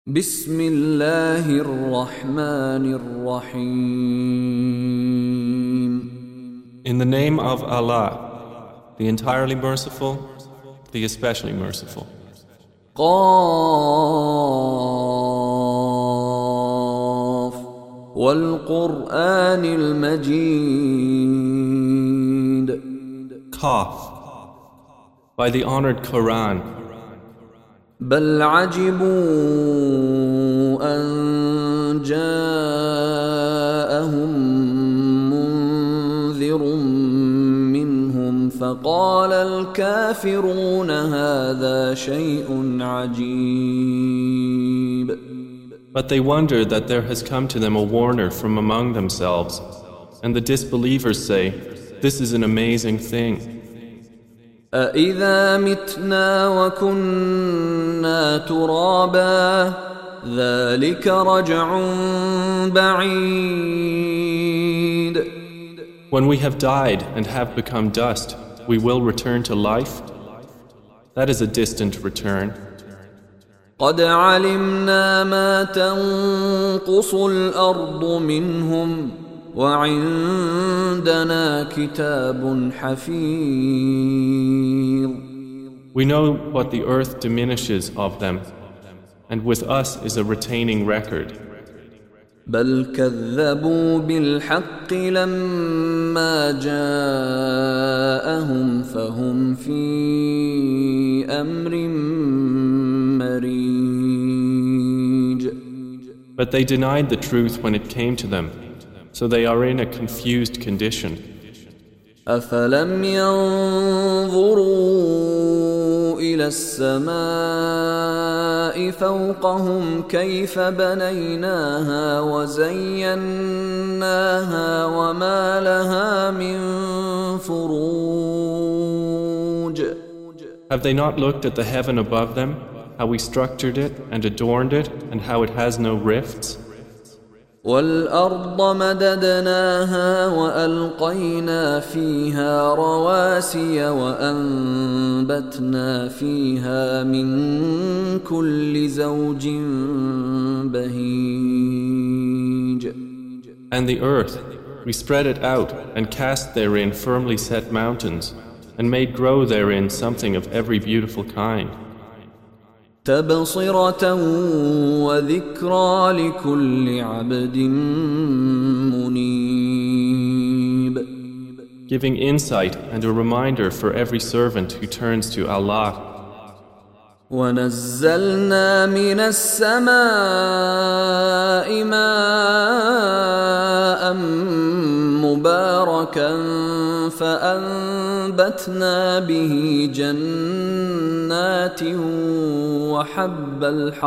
بسم الله الرحمن الرحيم. In the name of Allah, the entirely merciful, the especially merciful. قاف والقرآن المجيد. Qaf, by the honored Quran. بل عجبوا أن جاءهم منذر منهم فقال الكافرون هذا شيء عجيب. But they wonder that there has come to them a warner from among themselves, and the disbelievers say, "This is an amazing thing." أَإِذَا مِتْنَا وَكُنَّا تُرَابًا ذَلِكَ رَجْعٌ بَعِيدٌ. When we have died and have become dust, we will return to life? That is a distant return. قَدْ عَلِمْنَا مَا تَنقُصُ الْأَرْضُ مِنْهُمْ وَعِندَنَا كِتَابٌ حَفِيظٌ. We know what the earth diminishes of them, and with us is a retaining record. بل كذبوا بالحق لما جاءهم فهم في أمر مريج. But they denied the truth when it came to them, so they are in a confused condition. أفلم ينظروا إلى السماء فوقهم كيف بنيناها وزيناها وما لها من فروج. Have they not looked at the heaven above them, how we structured it and adorned it, and how it has no rifts? والأرض مددناها وألقينا فيها رواسي وأنبتنا فيها من كل زوج بهيج. And the earth, we spread it out and cast therein firmly set mountains, and made grow therein something of every beautiful kind. تبصرة وذكرى لكل عبد منيب. Giving insight and a reminder for every servant who turns to Allah. ونزلنا من السماء ماء مباركا فأنبتنا به جنات وحب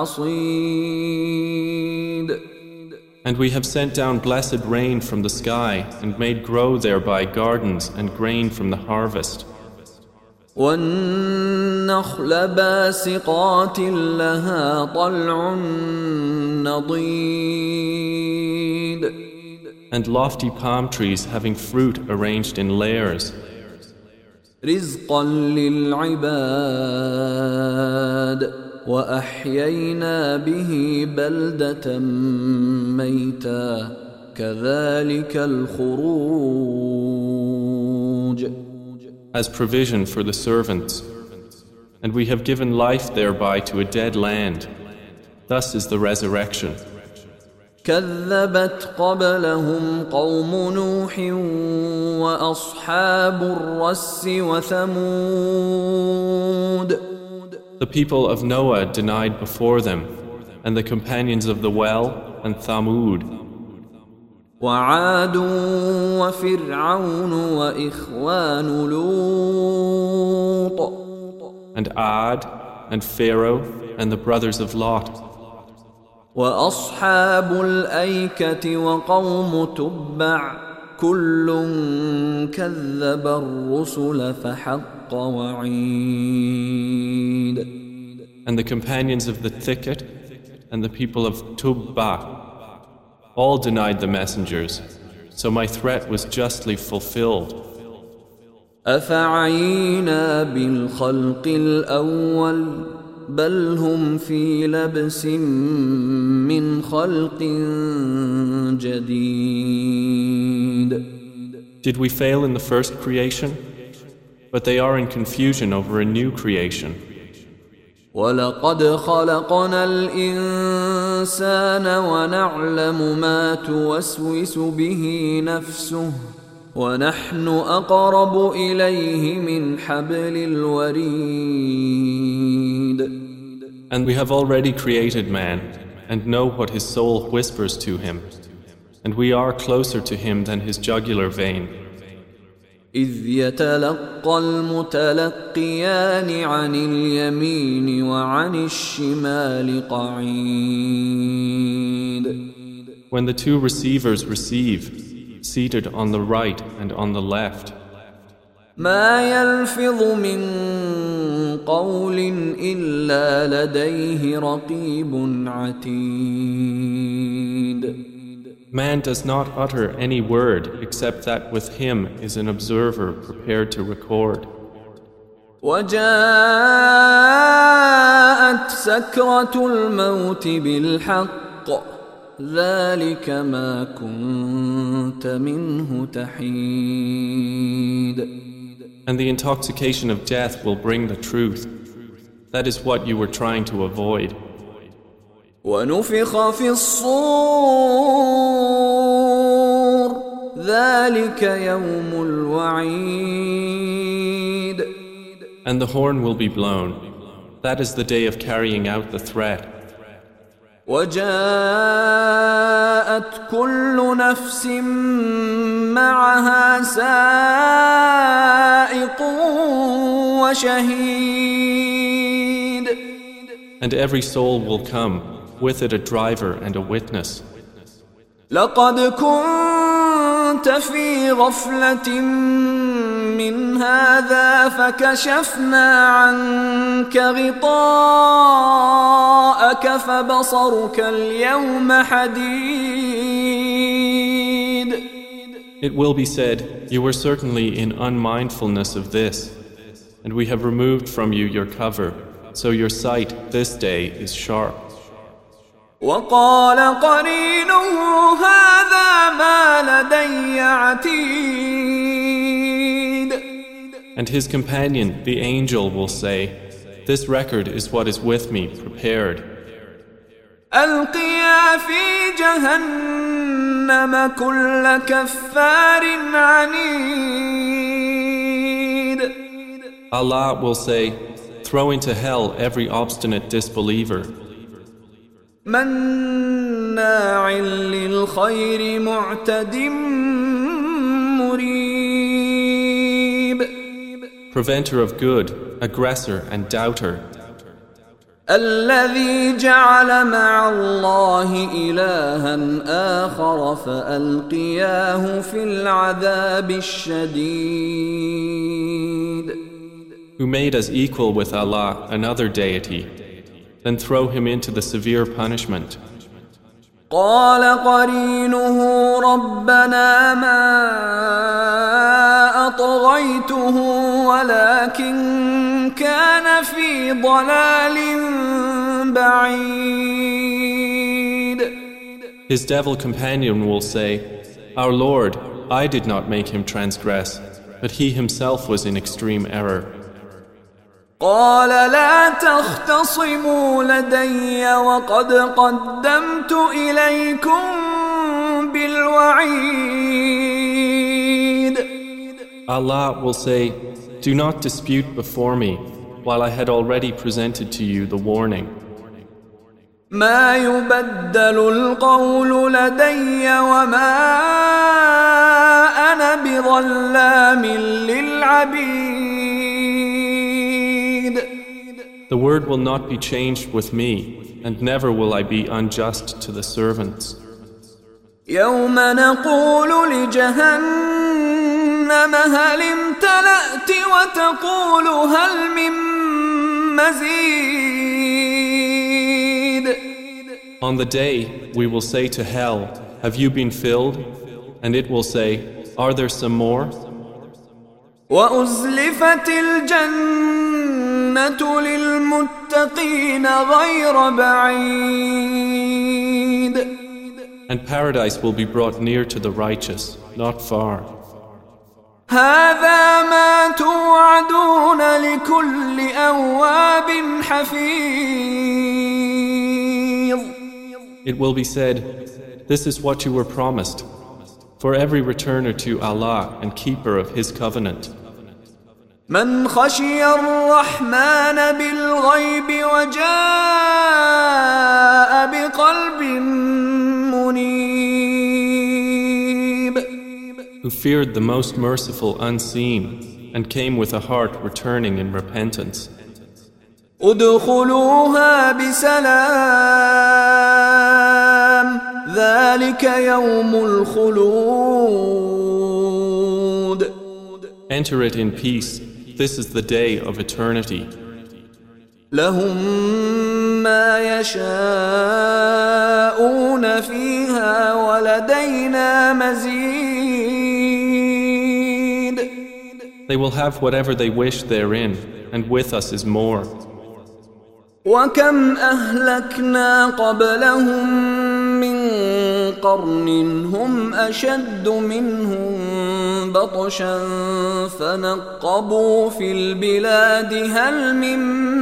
الحصيد. And we have sent down blessed rain from the sky and made grow thereby gardens and grain from the harvest. والنخل باسقات لها طلع نضيد. And lofty palm trees having fruit arranged in layers. رزقا للعباد وأحيينا به بلدة ميتا كذلك الخروج. As provision for the servants, and we have given life thereby to a dead land. Thus is the resurrection. كذبت قبلهم قوم نوح وأصحاب الرس وثمود. The people of Noah denied before them, and the companions of the well and Thamud. وعاد وفرعون وإخوان لوط. And Ad and Pharaoh and the brothers of Lot. وأصحاب الأيكة وقوم تبع كل كذب الرسل فحق وعيد. And the companions of the thicket and the people of Tubba all denied the messengers, so my threat was justly fulfilled. أفعينا بالخلق الأول بل هم في لبس من خلق جديد. Did we fail in the first creation? But they are in confusion over a new creation. وَلَقَدْ خَلَقْنَا الْإِنسَانَ وَنَعْلَمُ مَا تُوَسْوِسُ بِهِ نَفْسُهُ وَنَحْنُ أَقْرَبُ إِلَيْهِ مِنْ حَبْلِ الْوَرِيدِ. And we have already created man and know what his soul whispers to him, and we are closer to him than his jugular vein. إِذْ يَتَلَقَّى الْمُتَلَقِّيَانِ عَنِ الْيَمِينِ وَعَنِ الشِّمَالِ قَعِيدٌ. When the two receivers receive, seated on the right and on the left. مَا يَلْفِظُ مِنْ قَوْلٍ إِلَّا لَدَيْهِ رَقِيبٌ عَتِيدٌ. Man does not utter any word except that with him is an observer prepared to record. وَجَاءَتْ سَكْرَةُ الْمَوْتِ بِالْحَقِّ ذَلِكَ مَا كُنْتَ مِنْهُ تَحِيدٌ. And the intoxication of death will bring the truth. That is what you were trying to avoid. وَنُفِخَ فِي الصُّورِ ذَلِكَ يَوْمُ الْوَعِيدِ. And the horn will be blown. That is the day of carrying out the threat. وَجَاءَتْ كُلُّ نَفْسٍ مَّعَهَا سَائِقٌ وَشَهِيدٌ. And every soul will come, with it a driver and a witness. لَقَدْ كُنْتَ فِي غَفْلَةٍ مِّنْ هَذَا فَكَشَفْنَا عَنْكَ غِطَاءَكَ فَبَصَرُكَ الْيَوْمَ حَدِيدٌ. It will be said, you were certainly in unmindfulness of this, and we have removed from you your cover, so your sight this day is sharp. وَقَالَ قَرِينُهُ هَذَا مَا لَدَيَّ عَتِيدٌ. And his companion, the angel, will say, this record is what is with me, prepared. أَلْقِيَا فِي جَهَنَّمَ كُلَّ كَفَّارٍ عَنِيدٍ. Allah will say, throw into hell every obstinate disbeliever. مَنَّاعٍ لِلْخَيْرِ مُعْتَدٍ مُرِيبٍ. Preventer of good, aggressor and doubter. الذي جعل مع الله إلها آخر فألقياه في العذاب الشديد. Who made us equal with Allah another deity, then throw him into the severe punishment. قال قرينه ربنا ما أطغيته ولكن كان في ضلال بعيد. His devil companion will say, our Lord, I did not make him transgress, but he himself was in extreme error. قال لا تختصموا لدي وقد قدمت إليكم بالوعيد. Allah will say, do not dispute before me, while I had already presented to you the warning. ما يبدل القول لدي وما أنا بظلام للعبيد. The word will not be changed with me, and never will I be unjust to the servants. يوم نقول لجهنم هل امتلأت وتقول هل من مزيد. On the day, we will say to hell, have you been filled? And it will say, are there some more? وأزلفت الجنة للمتقين غير بعيد. And paradise will be brought near to the righteous, not far. هذا ما توعدون لكل أواب حفيظ. It will be said, this is what you were promised, for every returner to Allah and keeper of His covenant. من خشي الرحمن بالغيب وجاء بقلب منيب. Who feared the most merciful unseen and came with a heart returning in repentance. ادخلوها بسلام ذلك يوم الخلود. Enter it in peace. This is the day of eternity. لهم ما يشاءون فيها ولدينا مزيد. They will have whatever they wish therein, and with us is more. وكم أهلكنا قبلهم من قرن هم أشد منهم بطشا فنقبوا في البلاد هل من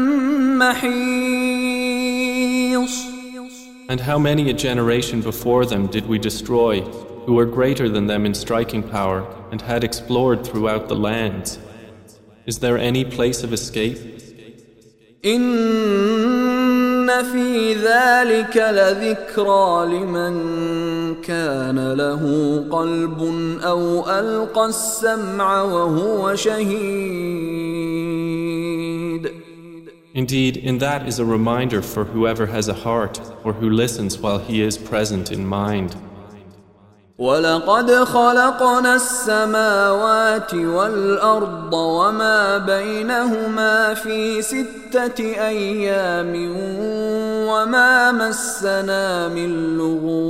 محيص. And how many a generation before them did we destroy, who were greater than them in striking power, and had explored throughout the lands? Is there any place of escape? إن في ذلك لذكرى لمن كان له قلب أو ألقى السمع وهو شهيد. Indeed, in that is a reminder for whoever has a heart or who listens while he is present in mind. ولقد خلقنا السماوات والأرض وما بينهما في 6 أيام وما مسنا من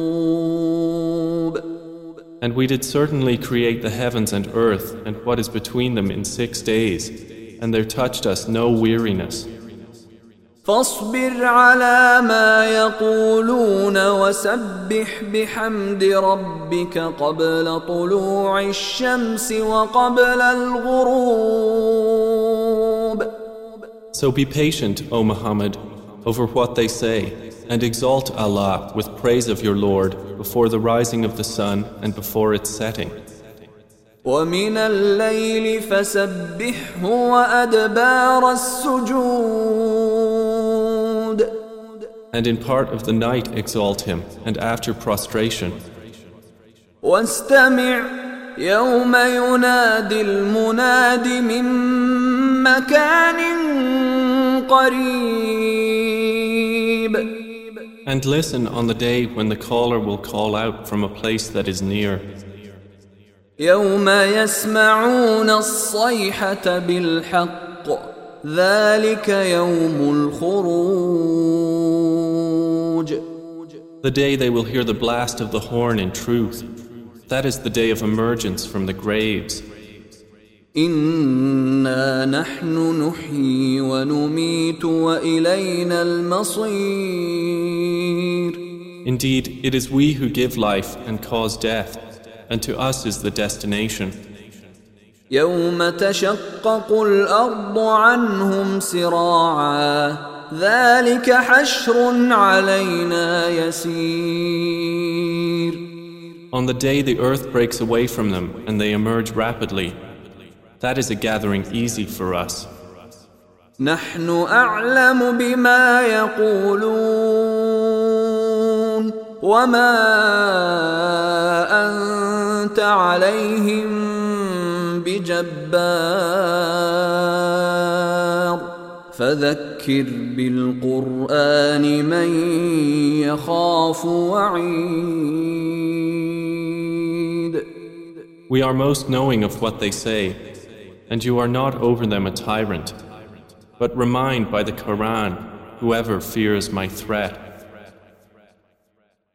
لغوب. And we did certainly create the heavens and earth and what is between them in 6 days, and there touched us no weariness. فاصبر على ما يقولون وسبح بحمد ربك قبل طلوع الشمس وقبل الغروب. So be patient, O Muhammad, over what they say, and exalt Allah with praise of your Lord before the rising of the sun and before its setting. ومن الليل فسبحه وأدبار السجود. And in part of the night exalt him, and after prostration. واستمع يوم ينادي المناد من مكان قريب. And listen on the day when the caller will call out from a place that is near. يوم يسمعون الصيحة بالحق ذلك يوم الخروج. The day they will hear the blast of the horn in truth. That is the day of emergence from the graves. إنا نحن نحيي ونميت وإلينا المصير. Indeed, it is we who give life and cause death, and to us is the destination. يوم تشقق الأرض عنهم سراعا ذلك حشر علينا يسير. On the day the earth breaks away from them and they emerge rapidly, that is a gathering easy for us. نحن أعلم بما يقولون وما أنت عليهم بجبار فذكر بالقرآن من يخاف وعيد. We are most knowing of what they say, and you are not over them a tyrant, but remind by the Quran whoever fears my threat.